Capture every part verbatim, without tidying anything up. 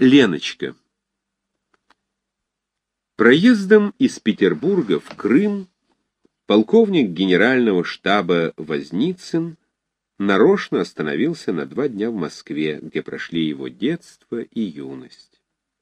Леночка. Проездом из Петербурга в Крым полковник генерального штаба Возницын нарочно остановился на два дня в Москве, где прошли его детство и юность.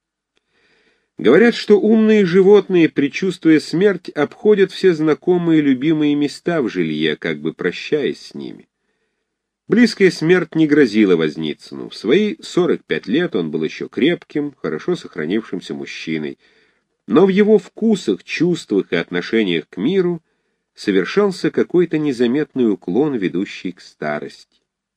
Говорят, что умные животные, предчувствуя смерть, обходят все знакомые и любимые места в жилье, как бы прощаясь с ними. Близкая смерть не грозила Возницыну. В свои сорок пять лет он был еще крепким, хорошо сохранившимся мужчиной, но в его вкусах, чувствах и отношениях к миру совершался какой-то незаметный уклон, ведущий к старости.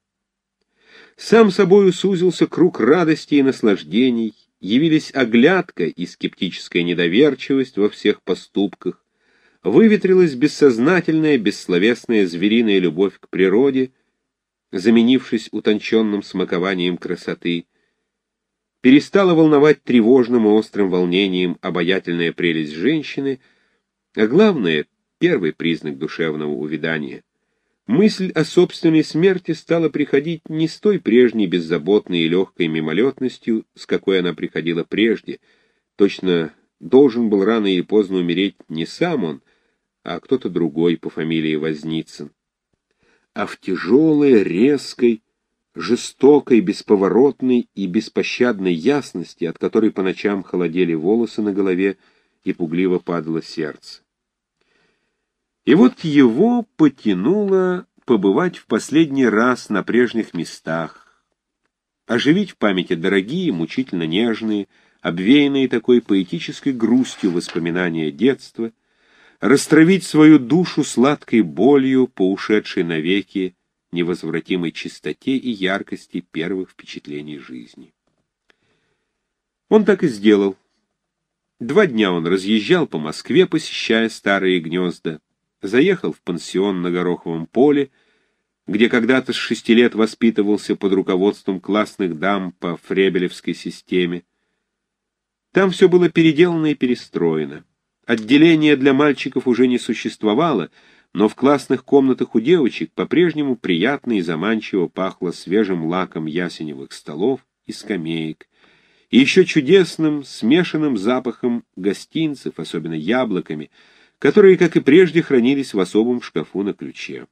Сам собою сузился круг радостей и наслаждений, явились оглядка и скептическая недоверчивость во всех поступках, выветрилась бессознательная, бессловесная звериная любовь к природе, заменившись утонченным смакованием красоты, перестала волновать тревожным и острым волнением обаятельная прелесть женщины, а главное, первый признак душевного увядания, мысль о собственной смерти стала приходить не с той прежней беззаботной и легкой мимолетностью, с какой она приходила прежде. Точно должен был рано или поздно умереть не сам он, а кто-то другой по фамилии Возницын, а в тяжелой, резкой, жестокой, бесповоротной и беспощадной ясности, от которой по ночам холодели волосы на голове и пугливо падало сердце. И вот его потянуло побывать в последний раз на прежних местах, оживить в памяти дорогие, мучительно нежные, обвеянные такой поэтической грустью воспоминания детства, растравить свою душу сладкой болью по ушедшей навеки невозвратимой чистоте и яркости первых впечатлений жизни. Он так и сделал. Два дня он разъезжал по Москве, посещая старые гнезда, заехал в пансион на Гороховом поле, где когда-то с шести лет воспитывался под руководством классных дам по фребелевской системе. Там все было переделано и перестроено. Отделения для мальчиков уже не существовало, но в классных комнатах у девочек по-прежнему приятно и заманчиво пахло свежим лаком ясеневых столов и скамеек, и еще чудесным смешанным запахом гостинцев, особенно яблоками, которые, как и прежде, хранились в особом шкафу на ключе.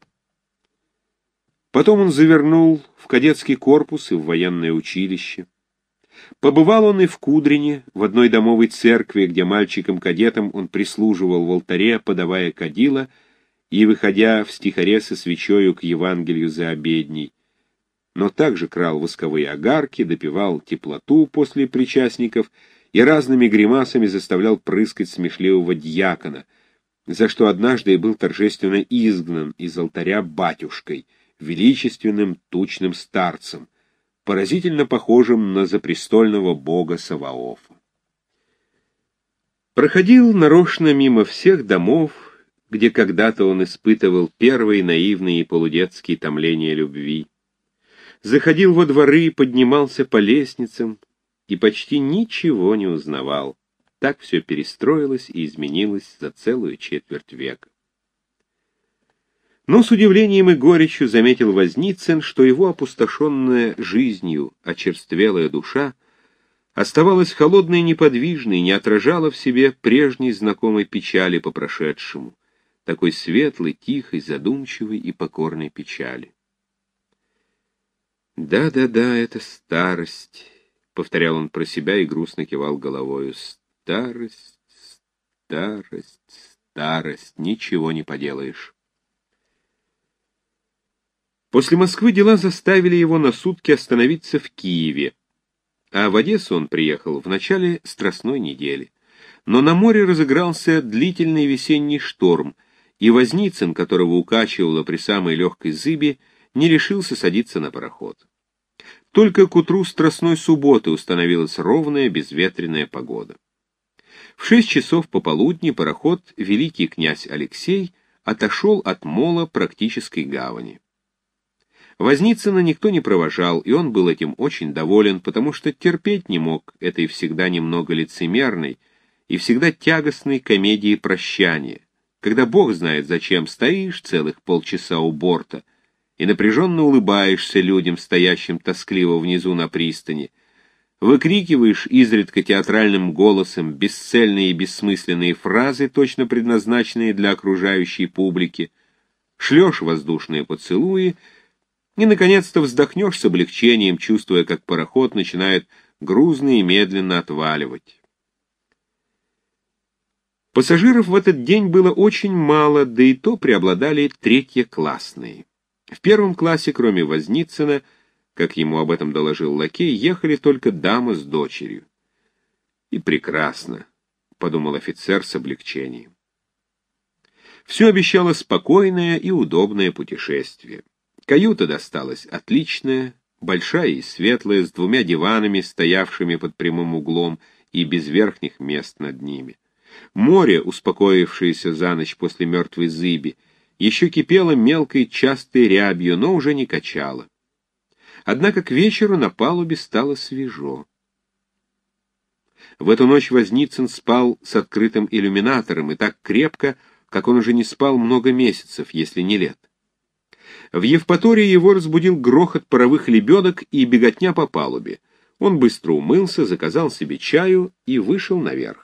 Потом он завернул в кадетский корпус и в военное училище. Побывал он и в Кудрине, в одной домовой церкви, где мальчикам-кадетам он прислуживал в алтаре, подавая кадила и выходя в стихаре со свечою к Евангелию за обедней, но также крал восковые огарки, допивал теплоту после причастников и разными гримасами заставлял прыскать смешливого дьякона, за что однажды и был торжественно изгнан из алтаря батюшкой, величественным тучным старцем, поразительно похожим на запрестольного бога Саваофа. Проходил нарочно мимо всех домов, где когда-то он испытывал первые наивные и полудетские томления любви. Заходил во дворы, поднимался по лестницам и почти ничего не узнавал. Так все перестроилось и изменилось за целую четверть века. Но с удивлением и горечью заметил Возницын, что его опустошенная жизнью очерствелая душа оставалась холодной и неподвижной, не отражала в себе прежней знакомой печали по прошедшему, такой светлой, тихой, задумчивой и покорной печали. «Да-да-да, это старость», — повторял он про себя и грустно кивал головою. «Старость, старость, старость, ничего не поделаешь». После Москвы дела заставили его на сутки остановиться в Киеве, а в Одессу он приехал в начале страстной недели. Но на море разыгрался длительный весенний шторм, и Возницын, которого укачивало при самой легкой зыбе, не решился садиться на пароход. Только к утру страстной субботы установилась ровная безветренная погода. В шесть часов пополудни пароход «Великий князь Алексей» отошел от мола практической гавани. Возницына никто не провожал, и он был этим очень доволен, потому что терпеть не мог этой всегда немного лицемерной и всегда тягостной комедии прощания, когда бог знает зачем стоишь целых полчаса у борта и напряженно улыбаешься людям, стоящим тоскливо внизу на пристани, выкрикиваешь изредка театральным голосом бесцельные и бессмысленные фразы, точно предназначенные для окружающей публики, шлешь воздушные поцелуи и, наконец-то, вздохнешь с облегчением, чувствуя, как пароход начинает грузно и медленно отваливать. Пассажиров в этот день было очень мало, да и то преобладали третьеклассные. В первом классе, кроме Возницына, как ему об этом доложил лакей, ехали только дама с дочерью. «И прекрасно», — подумал офицер с облегчением. Все обещало спокойное и удобное путешествие. Каюта досталась отличная, большая и светлая, с двумя диванами, стоявшими под прямым углом и без верхних мест над ними. Море, успокоившееся за ночь после мертвой зыби, еще кипело мелкой частой рябью, но уже не качало. Однако к вечеру на палубе стало свежо. В эту ночь Возницын спал с открытым иллюминатором и так крепко, как он уже не спал много месяцев, если не лет. В Евпатории его разбудил грохот паровых лебедок и беготня по палубе. Он быстро умылся, заказал себе чаю и вышел наверх.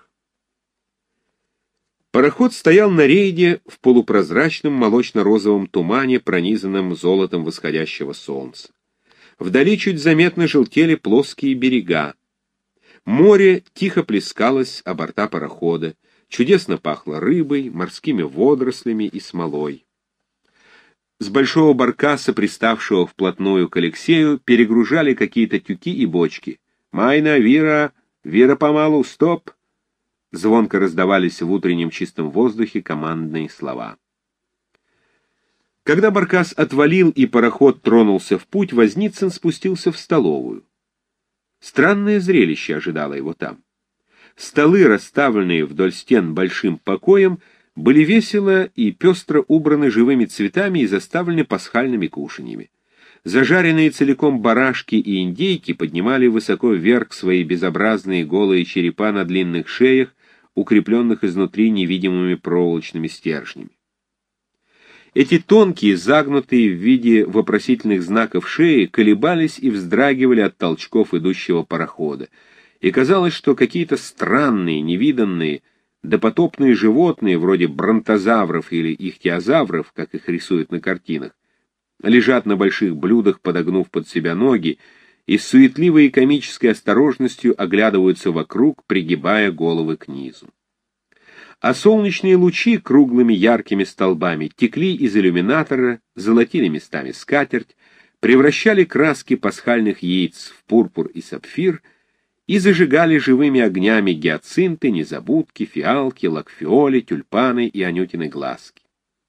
Пароход стоял на рейде в полупрозрачном молочно-розовом тумане, пронизанном золотом восходящего солнца. Вдали чуть заметно желтели плоские берега. Море тихо плескалось о борта парохода, чудесно пахло рыбой, морскими водорослями и смолой. С большого баркаса, приставшего вплотную к Алексею, перегружали какие-то тюки и бочки. «Майна, Вира, Вира, помалу, стоп!» Звонко раздавались в утреннем чистом воздухе командные слова. Когда баркас отвалил и пароход тронулся в путь, Возницын спустился в столовую. Странное зрелище ожидало его там. Столы, расставленные вдоль стен большим покоем, были весело и пестро убраны живыми цветами и заставлены пасхальными кушаньями. Зажаренные целиком барашки и индейки поднимали высоко вверх свои безобразные голые черепа на длинных шеях, укрепленных изнутри невидимыми проволочными стержнями. Эти тонкие, загнутые в виде вопросительных знаков шеи, колебались и вздрагивали от толчков идущего парохода, и казалось, что какие-то странные, невиданные, допотопные животные, вроде бронтозавров или ихтиозавров, как их рисуют на картинах, лежат на больших блюдах, подогнув под себя ноги, и с суетливой и комической осторожностью оглядываются вокруг, пригибая головы к низу. А солнечные лучи круглыми яркими столбами текли из иллюминатора, золотили местами скатерть, превращали краски пасхальных яиц в пурпур и сапфир и зажигали живыми огнями гиацинты, незабудки, фиалки, лакфиоли, тюльпаны и анютины глазки.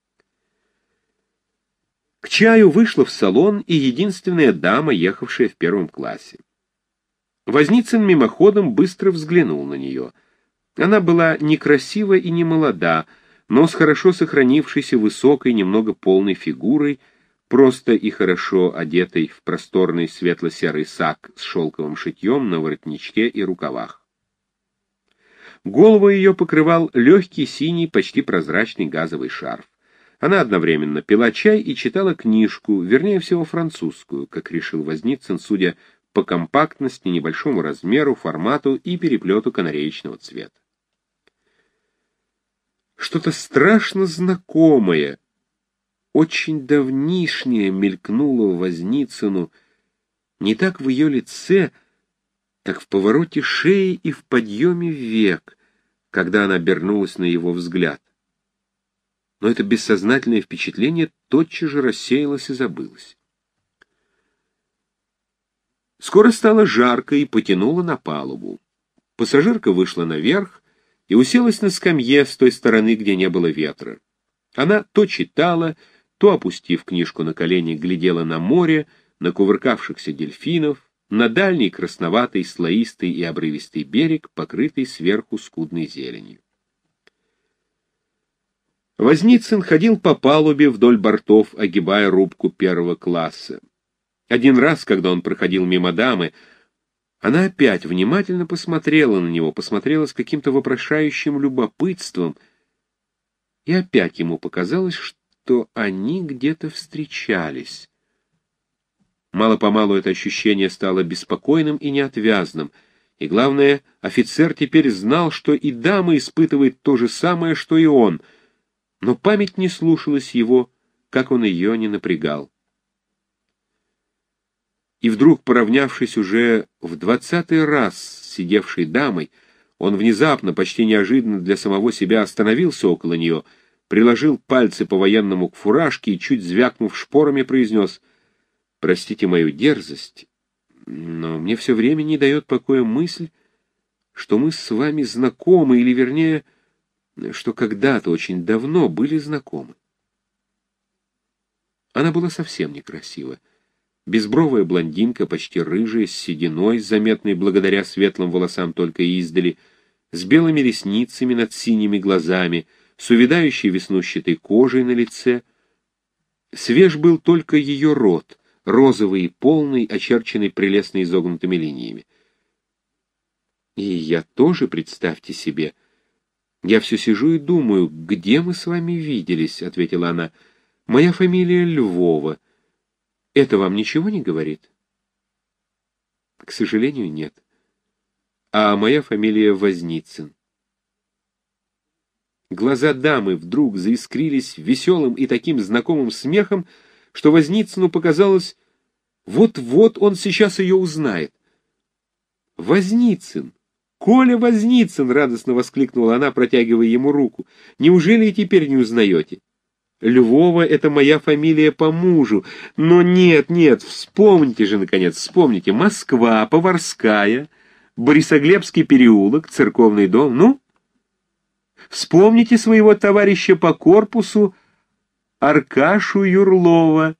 К чаю вышла в салон и единственная дама, ехавшая в первом классе. Возницын мимоходом быстро взглянул на нее. Она была некрасива и не молода, но с хорошо сохранившейся высокой, немного полной фигурой, просто и хорошо одетой в просторный светло-серый сак с шелковым шитьем на воротничке и рукавах. Голову ее покрывал легкий синий, почти прозрачный газовый шарф. Она одновременно пила чай и читала книжку, вернее всего французскую, как решил Возницын, судя по компактности, небольшому размеру, формату и переплету канареечного цвета. Что-то страшно знакомое, очень давнишнее мелькнуло Возницыну, не так в ее лице, так в повороте шеи и в подъеме век, когда она обернулась на его взгляд. Но это бессознательное впечатление тотчас же рассеялось и забылось. Скоро стало жарко и потянуло на палубу. Пассажирка вышла наверх и уселась на скамье с той стороны, где не было ветра. Она то читала, то, опустив книжку на колени, глядела на море, на кувыркавшихся дельфинов, на дальний красноватый, слоистый и обрывистый берег, покрытый сверху скудной зеленью. Возницын ходил по палубе вдоль бортов, огибая рубку первого класса. Один раз, когда он проходил мимо дамы, она опять внимательно посмотрела на него, посмотрела с каким-то вопрошающим любопытством, и опять ему показалось, что они где-то встречались. Мало-помалу это ощущение стало беспокойным и неотвязным, и, главное, офицер теперь знал, что и дама испытывает то же самое, что и он, но память не слушалась его, как он ее не напрягал. И вдруг, поравнявшись уже в двадцатый раз с сидевшей дамой, он внезапно, почти неожиданно для самого себя, остановился около нее, приложил пальцы по-военному к фуражке и, чуть звякнув шпорами, произнес: «Простите мою дерзость, но мне все время не дает покоя мысль, что мы с вами знакомы, или, вернее, что когда-то очень давно были знакомы». Она была совсем некрасива. Безбровая блондинка, почти рыжая, с сединой, заметной благодаря светлым волосам только издали, с белыми ресницами над синими глазами, с увядающей веснущатой кожей на лице. Свеж был только ее рот, розовый и полный, очерченный прелестно изогнутыми линиями. И я тоже, представьте себе, я все сижу и думаю, где мы с вами виделись, — ответила она. Моя фамилия Львова. Это вам ничего не говорит? К сожалению, нет. А моя фамилия Возницын. Глаза дамы вдруг заискрились веселым и таким знакомым смехом, что Возницыну показалось, вот-вот он сейчас ее узнает. «Возницын! Коля Возницын!» — радостно воскликнула она, протягивая ему руку. «Неужели и теперь не узнаете? Львова — это моя фамилия по мужу. Но нет, нет, вспомните же, наконец, вспомните. Москва, Поварская, Борисоглебский переулок, Церковный дом. Ну, вспомните своего товарища по корпусу Аркашу Юрлова».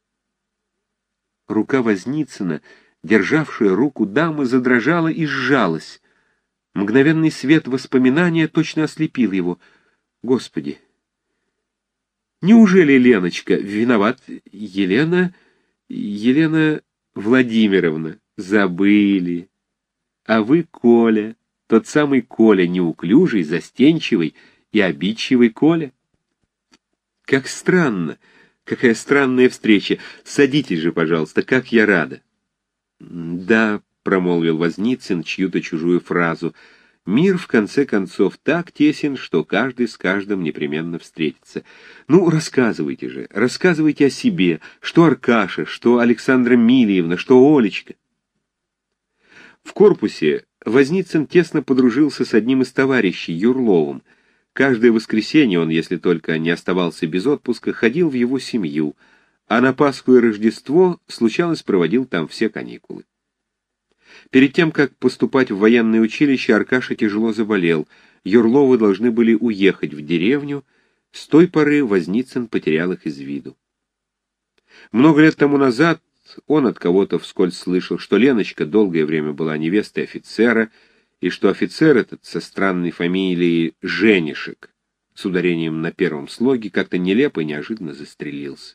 Рука Возницына, державшая руку дамы, задрожала и сжалась. Мгновенный свет воспоминания точно ослепил его. Господи! Неужели Леночка виноват? Елена... Елена Владимировна. Забыли. А вы Коля. Тот самый Коля, неуклюжий, застенчивый и обидчивый Коля. Как странно. Какая странная встреча. Садитесь же, пожалуйста, как я рада. Да, — промолвил Возницын чью-то чужую фразу, — мир, в конце концов, так тесен, что каждый с каждым непременно встретится. Ну, рассказывайте же, рассказывайте о себе, что Аркаша, что Александра Мильевна, что Олечка. В корпусе Возницын тесно подружился с одним из товарищей, Юрловым. Каждое воскресенье он, если только не оставался без отпуска, ходил в его семью, а на Пасху и Рождество, случалось, проводил там все каникулы. Перед тем, как поступать в военное училище, Аркаша тяжело заболел. Юрловы должны были уехать в деревню. С той поры Возницын потерял их из виду. Много лет тому назад он от кого-то вскользь слышал, что Леночка долгое время была невестой офицера, и что офицер этот со странной фамилией Женишек, с ударением на первом слоге, как-то нелепо и неожиданно застрелился.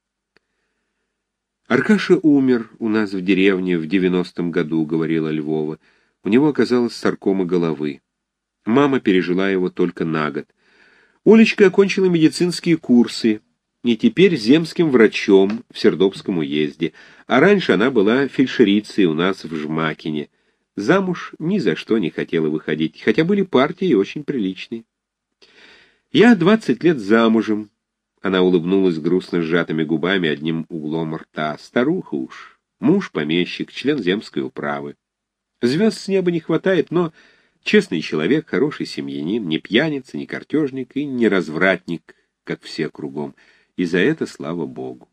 «Аркаша умер у нас в деревне в девяностом году», — говорила Львова. «У него оказалось саркома головы. Мама пережила его только на год. Олечка окончила медицинские курсы, и теперь земским врачом в Сердобском уезде, а раньше она была фельдшерицей у нас в Жмакине. Замуж ни за что не хотела выходить, хотя были партии очень приличные. Я двадцать лет замужем». Она улыбнулась грустно сжатыми губами одним углом рта. «Старуха уж. Муж помещик, член земской управы. Звезд с неба не хватает, но честный человек, хороший семьянин, не пьяница, не картежник и не развратник, как все кругом. И за это слава Богу.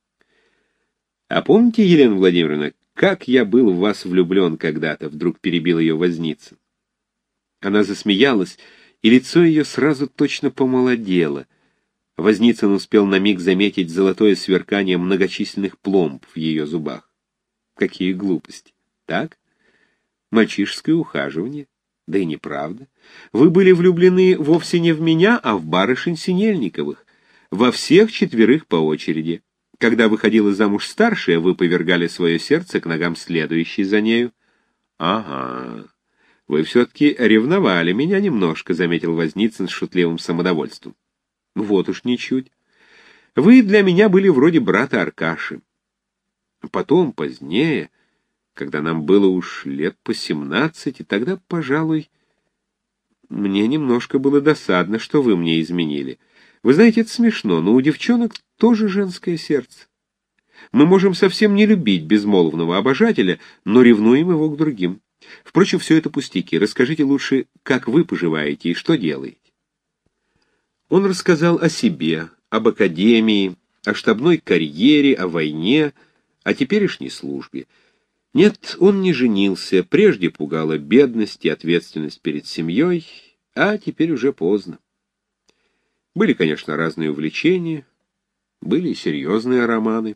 А помните, Елена Владимировна, как я был в вас влюблен когда-то?» — вдруг перебил ее Возницын. Она засмеялась, и лицо ее сразу точно помолодело. Возницын успел на миг заметить золотое сверкание многочисленных пломб в ее зубах. Какие глупости! Так? Мальчишеское ухаживание? Да и неправда. Вы были влюблены вовсе не в меня, а в барышень Синельниковых. Во всех четверых по очереди. Когда выходила замуж старшая, вы повергали свое сердце к ногам следующей за нею. Ага, вы все-таки ревновали меня немножко, — заметил Возницын с шутливым самодовольством. Вот уж ничуть. Вы для меня были вроде брата Аркаши. Потом, позднее, когда нам было уж лет по семнадцать, и тогда, пожалуй, мне немножко было досадно, что вы мне изменили. Вы знаете, это смешно, но у девчонок тоже женское сердце. Мы можем совсем не любить безмолвного обожателя, но ревнуем его к другим. Впрочем, все это пустяки. Расскажите лучше, как вы поживаете и что делаете. Он рассказал о себе, об академии, о штабной карьере, о войне, о теперешней службе. Нет, он не женился, прежде пугала бедность и ответственность перед семьей, а теперь уже поздно. Были, конечно, разные увлечения, были и серьезные романы.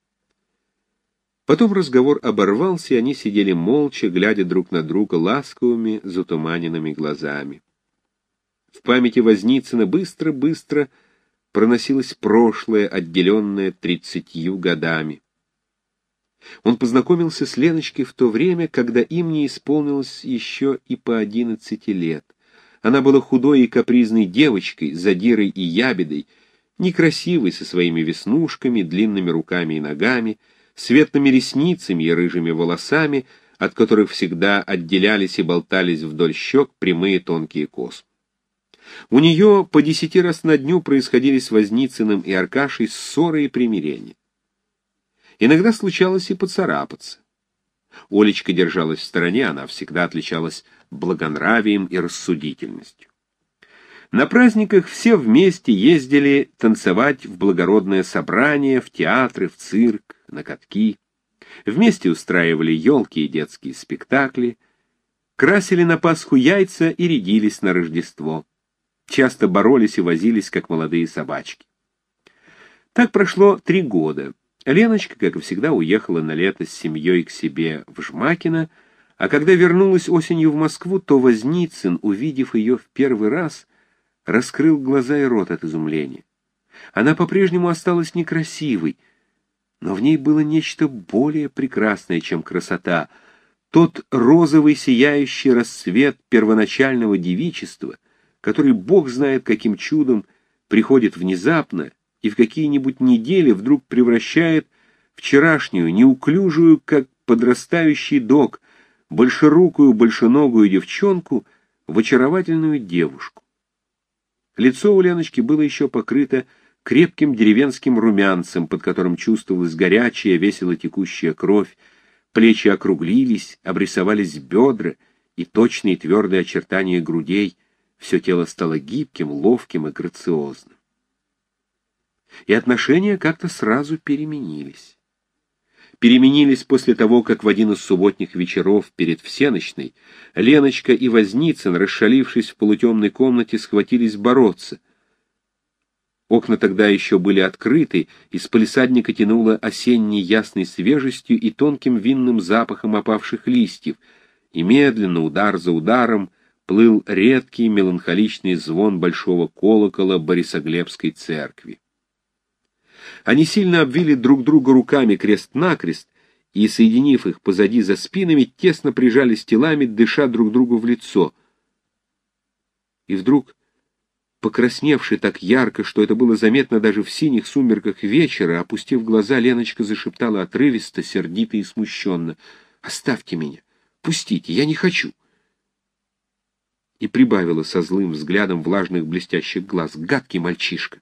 Потом разговор оборвался, и они сидели молча, глядя друг на друга ласковыми, затуманенными глазами. В памяти Возницына быстро-быстро проносилось прошлое, отделенное тридцатью годами. Он познакомился с Леночкой в то время, когда им не исполнилось еще и по одиннадцати лет. Она была худой и капризной девочкой, задирой и ябедой, некрасивой со своими веснушками, длинными руками и ногами, светлыми ресницами и рыжими волосами, от которых всегда отделялись и болтались вдоль щек прямые тонкие космы. У нее по десяти раз на дню происходили с Возницыным и Аркашей ссоры и примирения. Иногда случалось и поцарапаться. Олечка держалась в стороне, она всегда отличалась благонравием и рассудительностью. На праздниках все вместе ездили танцевать в благородное собрание, в театры, в цирк, на катки. Вместе устраивали елки и детские спектакли, красили на Пасху яйца и рядились на Рождество. Часто боролись и возились, как молодые собачки. Так прошло три года. Леночка, как и всегда, уехала на лето с семьей к себе в Жмакино, а когда вернулась осенью в Москву, то Возницын, увидев ее в первый раз, раскрыл глаза и рот от изумления. Она по-прежнему осталась некрасивой, но в ней было нечто более прекрасное, чем красота, тот розовый сияющий рассвет первоначального девичества, который Бог знает каким чудом приходит внезапно и в какие-нибудь недели вдруг превращает вчерашнюю, неуклюжую, как подрастающий дог, большерукую, большеногую девчонку в очаровательную девушку. Лицо у Леночки было еще покрыто крепким деревенским румянцем, под которым чувствовалась горячая, весело текущая кровь, плечи округлились, обрисовались бедра и точные твердые очертания грудей, все тело стало гибким, ловким и грациозным. И отношения как-то сразу переменились. Переменились после того, как в один из субботних вечеров перед всенощной Леночка и Возницын, расшалившись в полутемной комнате, схватились бороться. Окна тогда еще были открыты, из палисадника тянуло осенней ясной свежестью и тонким винным запахом опавших листьев, и медленно, удар за ударом, плыл редкий меланхоличный звон большого колокола Борисоглебской церкви. Они сильно обвили друг друга руками крест-накрест и, соединив их позади за спинами, тесно прижались телами, дыша друг другу в лицо. И вдруг, покрасневши так ярко, что это было заметно даже в синих сумерках вечера, опустив глаза, Леночка зашептала отрывисто, сердито и смущенно: «Оставьте меня! Пустите! Я не хочу!» И прибавила со злым взглядом влажных блестящих глаз: «Гадкий мальчишка!»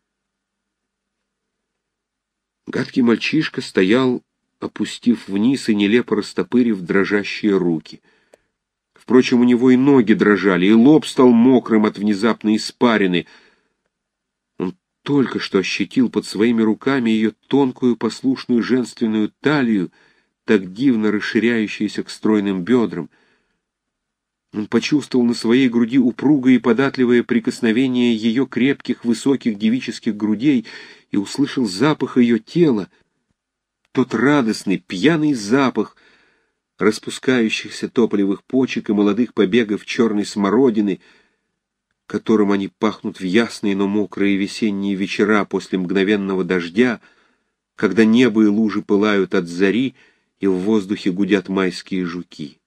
Гадкий мальчишка стоял, опустив вниз и нелепо растопырив дрожащие руки. Впрочем, у него и ноги дрожали, и лоб стал мокрым от внезапной испарины. Он только что ощутил под своими руками ее тонкую послушную женственную талию, так дивно расширяющуюся к стройным бедрам. Он почувствовал на своей груди упругое и податливое прикосновение ее крепких, высоких девических грудей и услышал запах ее тела, тот радостный, пьяный запах распускающихся тополевых почек и молодых побегов черной смородины, которым они пахнут в ясные, но мокрые весенние вечера после мгновенного дождя, когда небо и лужи пылают от зари и в воздухе гудят майские жуки.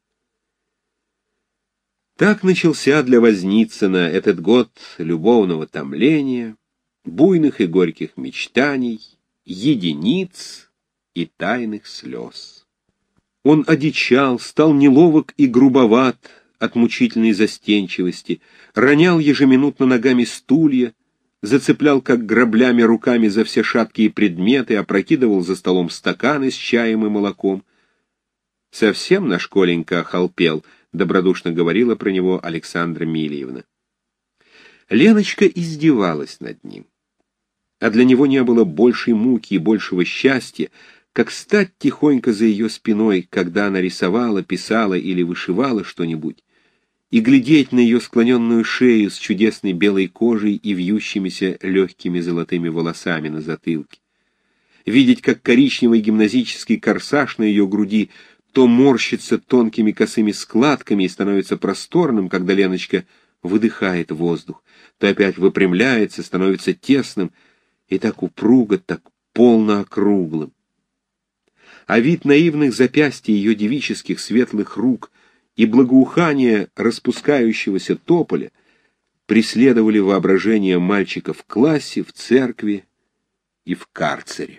Так начался для Возницына этот год любовного томления, буйных и горьких мечтаний, единиц и тайных слез. Он одичал, стал неловок и грубоват от мучительной застенчивости, ронял ежеминутно ногами стулья, зацеплял как граблями руками за все шаткие предметы, опрокидывал за столом стаканы с чаем и молоком. «Совсем наш Коленька охолпел», — добродушно говорила про него Александра Мильевна. Леночка издевалась над ним. А для него не было большей муки и большего счастья, как стать тихонько за ее спиной, когда она рисовала, писала или вышивала что-нибудь, и глядеть на ее склоненную шею с чудесной белой кожей и вьющимися легкими золотыми волосами на затылке. Видеть, как коричневый гимназический корсаж на ее груди то морщится тонкими косыми складками и становится просторным, когда Леночка выдыхает воздух, то опять выпрямляется, становится тесным, и так упруго, так полно округлым. А вид наивных запястий ее девических светлых рук и благоухание распускающегося тополя преследовали воображение мальчика в классе, в церкви и в карцере.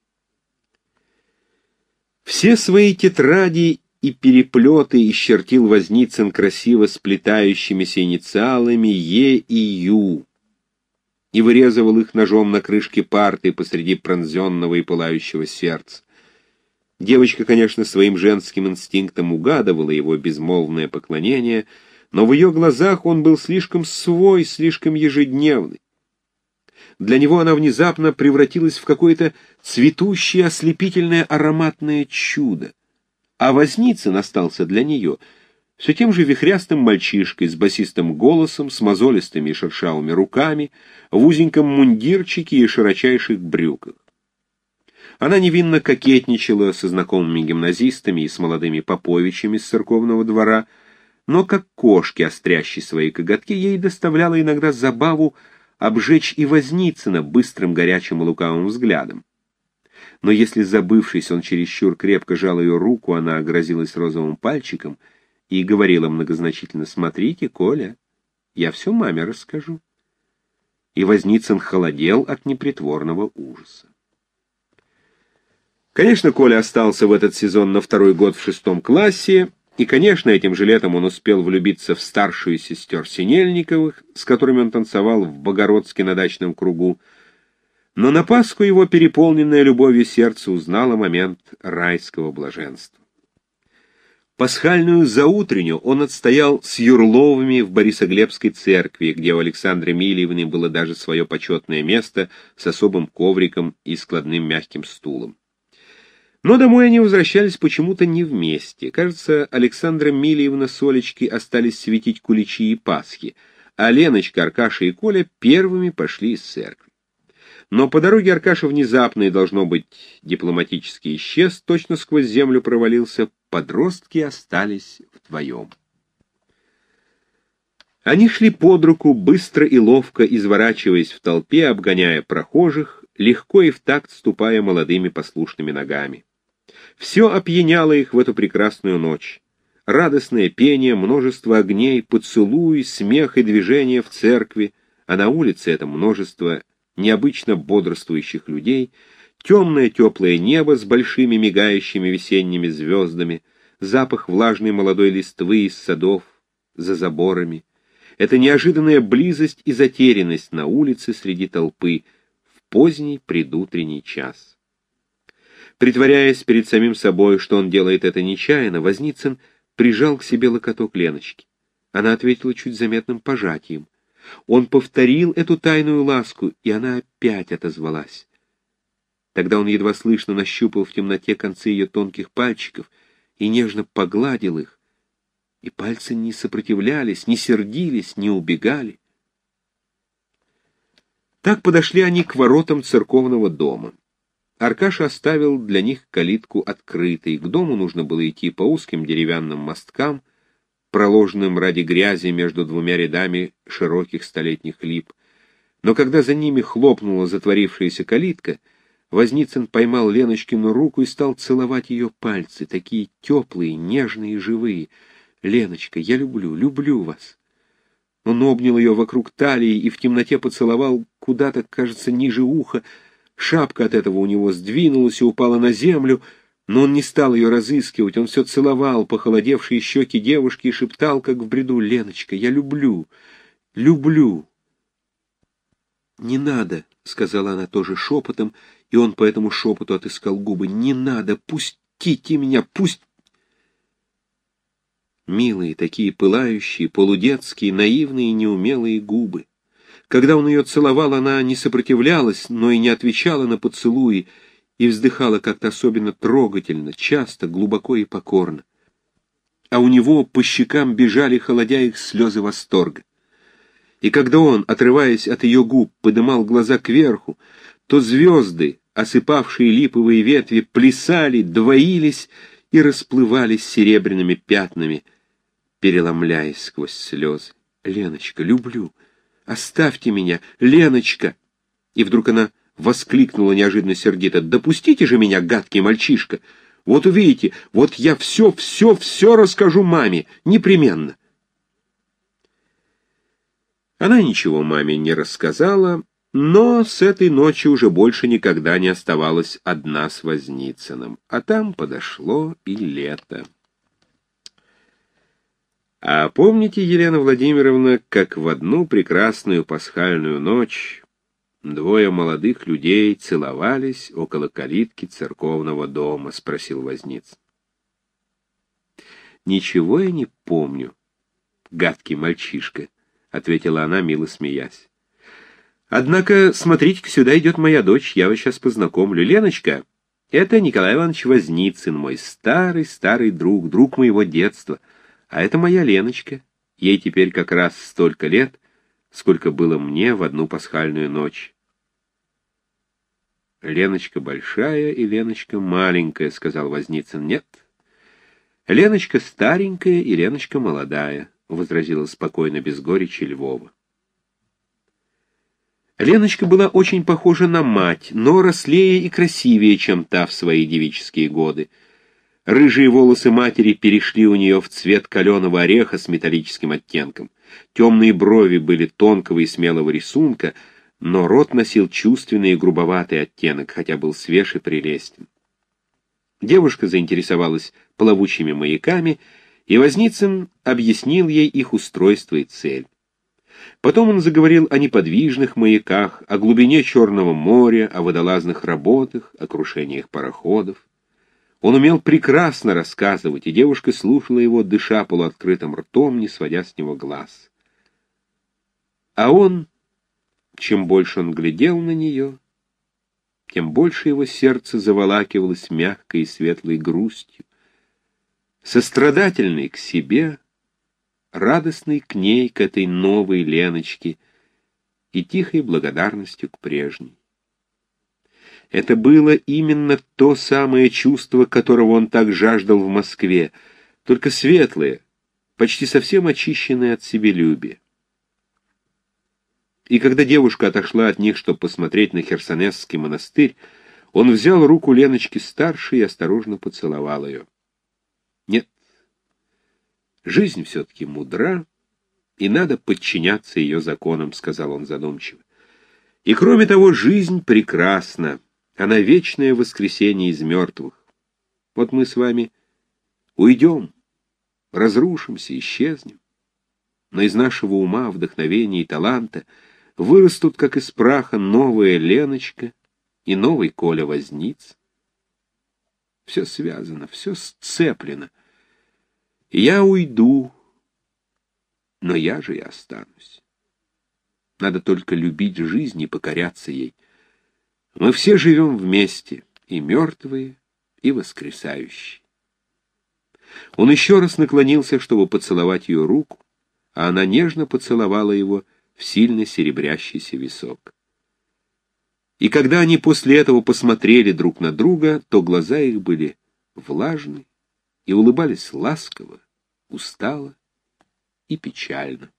Все свои тетради и переплеты исчертил Возницын красиво сплетающимися инициалами Е и Ю и вырезывал их ножом на крышке парты посреди пронзенного и пылающего сердца. Девочка, конечно, своим женским инстинктом угадывала его безмолвное поклонение, но в ее глазах он был слишком свой, слишком ежедневный. Для него она внезапно превратилась в какое-то цветущее, ослепительное ароматное чудо. А Возницын остался для нее все тем же вихрястым мальчишкой с басистым голосом, с мозолистыми и шершавыми руками, в узеньком мундирчике и широчайших брюках. Она невинно кокетничала со знакомыми гимназистами и с молодыми поповичами с церковного двора, но как кошки, острящие свои коготки, ей доставляло иногда забаву обжечь и Возницына быстрым горячим и лукавым взглядом. Но если, забывшись, он чересчур крепко жал ее руку, она огрозилась розовым пальчиком и говорила многозначительно: «Смотрите, Коля, я все маме расскажу». И Возницын холодел от непритворного ужаса. Конечно, Коля остался в этот сезон на второй год в шестом классе, и, конечно, этим же летом он успел влюбиться в старшую сестер Синельниковых, с которыми он танцевал в Богородске на дачном кругу. Но на Пасху его переполненное любовью сердце узнало момент райского блаженства. Пасхальную заутренню он отстоял с Юрловыми в Борисоглебской церкви, где у Александры Мильевны было даже свое почетное место с особым ковриком и складным мягким стулом. Но домой они возвращались почему-то не вместе. Кажется, Александра Мильевна с Олечкой остались светить куличи и Пасхи, а Леночка, Аркаша и Коля первыми пошли из церкви. Но по дороге Аркаша внезапно и, должно быть, дипломатически исчез, точно сквозь землю провалился, подростки остались вдвоем. Они шли под руку, быстро и ловко изворачиваясь в толпе, обгоняя прохожих, легко и в такт ступая молодыми послушными ногами. Все опьяняло их в эту прекрасную ночь. Радостное пение, множество огней, поцелуй, смех и движение в церкви, а на улице это множество необычно бодрствующих людей, темное теплое небо с большими мигающими весенними звездами, запах влажной молодой листвы из садов за заборами, это неожиданная близость и затерянность на улице среди толпы в поздний предутренний час. Притворяясь перед самим собой, что он делает это нечаянно, Возницын прижал к себе локоток Леночки. Она ответила чуть заметным пожатием. Он повторил эту тайную ласку, и она опять отозвалась. Тогда он едва слышно нащупал в темноте концы ее тонких пальчиков и нежно погладил их, и пальцы не сопротивлялись, не сердились, не убегали. Так подошли они к воротам церковного дома. Аркаша оставил для них калитку открытой. К дому нужно было идти по узким деревянным мосткам, проложенным ради грязи между двумя рядами широких столетних лип. Но когда за ними хлопнула затворившаяся калитка, Возницын поймал Леночкину руку и стал целовать ее пальцы, такие теплые, нежные и живые. «Леночка, я люблю, люблю вас». Он обнял ее вокруг талии и в темноте поцеловал куда-то, кажется, ниже уха, Шапка от этого у него сдвинулась и упала на землю, но он не стал ее разыскивать, он все целовал похолодевшие щеки девушки и шептал, как в бреду: «Леночка, я люблю, люблю». «Не надо», — сказала она тоже шепотом, и он по этому шепоту отыскал губы. «Не надо, пустите меня, пусть...» Милые, такие пылающие, полудетские, наивные и неумелые губы. Когда он ее целовал, она не сопротивлялась, но и не отвечала на поцелуи, и вздыхала как-то особенно трогательно, часто, глубоко и покорно. А у него по щекам бежали, холодя их, слезы восторга. И когда он, отрываясь от ее губ, подымал глаза кверху, то звезды, осыпавшие липовые ветви, плясали, двоились и расплывались серебряными пятнами, переломляясь сквозь слезы. «Леночка, люблю! Оставьте меня, Леночка!» И вдруг она воскликнула неожиданно сердито: «Допустите же меня, гадкий мальчишка! Вот увидите, вот я все, все, все расскажу маме, непременно!» Она ничего маме не рассказала, но с этой ночи уже больше никогда не оставалась одна с Возницыным, а там подошло и лето. А помните, Елена Владимировна, как в одну прекрасную пасхальную ночь двое молодых людей целовались около калитки церковного дома? — спросил Возницын. — Ничего я не помню, гадкий мальчишка, — ответила она, мило смеясь. — Однако, смотрите-ка, сюда идет моя дочь, я вас сейчас познакомлю. Леночка, это Николай Иванович Возницын, мой старый-старый друг, друг моего детства. А это моя Леночка. Ей теперь как раз столько лет, сколько было мне в одну пасхальную ночь. Леночка большая и Леночка маленькая, — сказал Возницын. — Нет, Леночка старенькая и Леночка молодая, — возразила спокойно, без горечи Львова. Леночка была очень похожа на мать, но рослее и красивее, чем та в свои девические годы. Рыжие волосы матери перешли у нее в цвет каленого ореха с металлическим оттенком. Темные брови были тонкого и смелого рисунка, но рот носил чувственный и грубоватый оттенок, хотя был свеж и прелестен. Девушка заинтересовалась плавучими маяками, и Возницын объяснил ей их устройство и цель. Потом он заговорил о неподвижных маяках, о глубине Черного моря, о водолазных работах, о крушениях пароходов. Он умел прекрасно рассказывать, и девушка слушала его, дыша полуоткрытым ртом, не сводя с него глаз. А он, чем больше он глядел на нее, тем больше его сердце заволакивалось мягкой и светлой грустью, сострадательной к себе, радостной к ней, к этой новой Леночке, и тихой благодарностью к прежней. Это было именно то самое чувство, которого он так жаждал в Москве, только светлое, почти совсем очищенное от себелюбия. И когда девушка отошла от них, чтобы посмотреть на Херсонесский монастырь, он взял руку Леночки старшей и осторожно поцеловал ее. Нет, жизнь все-таки мудра, и надо подчиняться ее законам, — сказал он задумчиво. И кроме того, жизнь прекрасна. Она вечное воскресение из мертвых. Вот мы с вами уйдем, разрушимся, исчезнем. Но из нашего ума, вдохновения и таланта вырастут, как из праха, новая Леночка и новый Коля Возницын. Все связано, все сцеплено. Я уйду, но я же и останусь. Надо только любить жизнь и покоряться ей. Мы все живем вместе, и мертвые, и воскресающие. Он еще раз наклонился, чтобы поцеловать ее руку, а она нежно поцеловала его в сильно серебрящийся висок. И когда они после этого посмотрели друг на друга, то глаза их были влажны и улыбались ласково, устало и печально.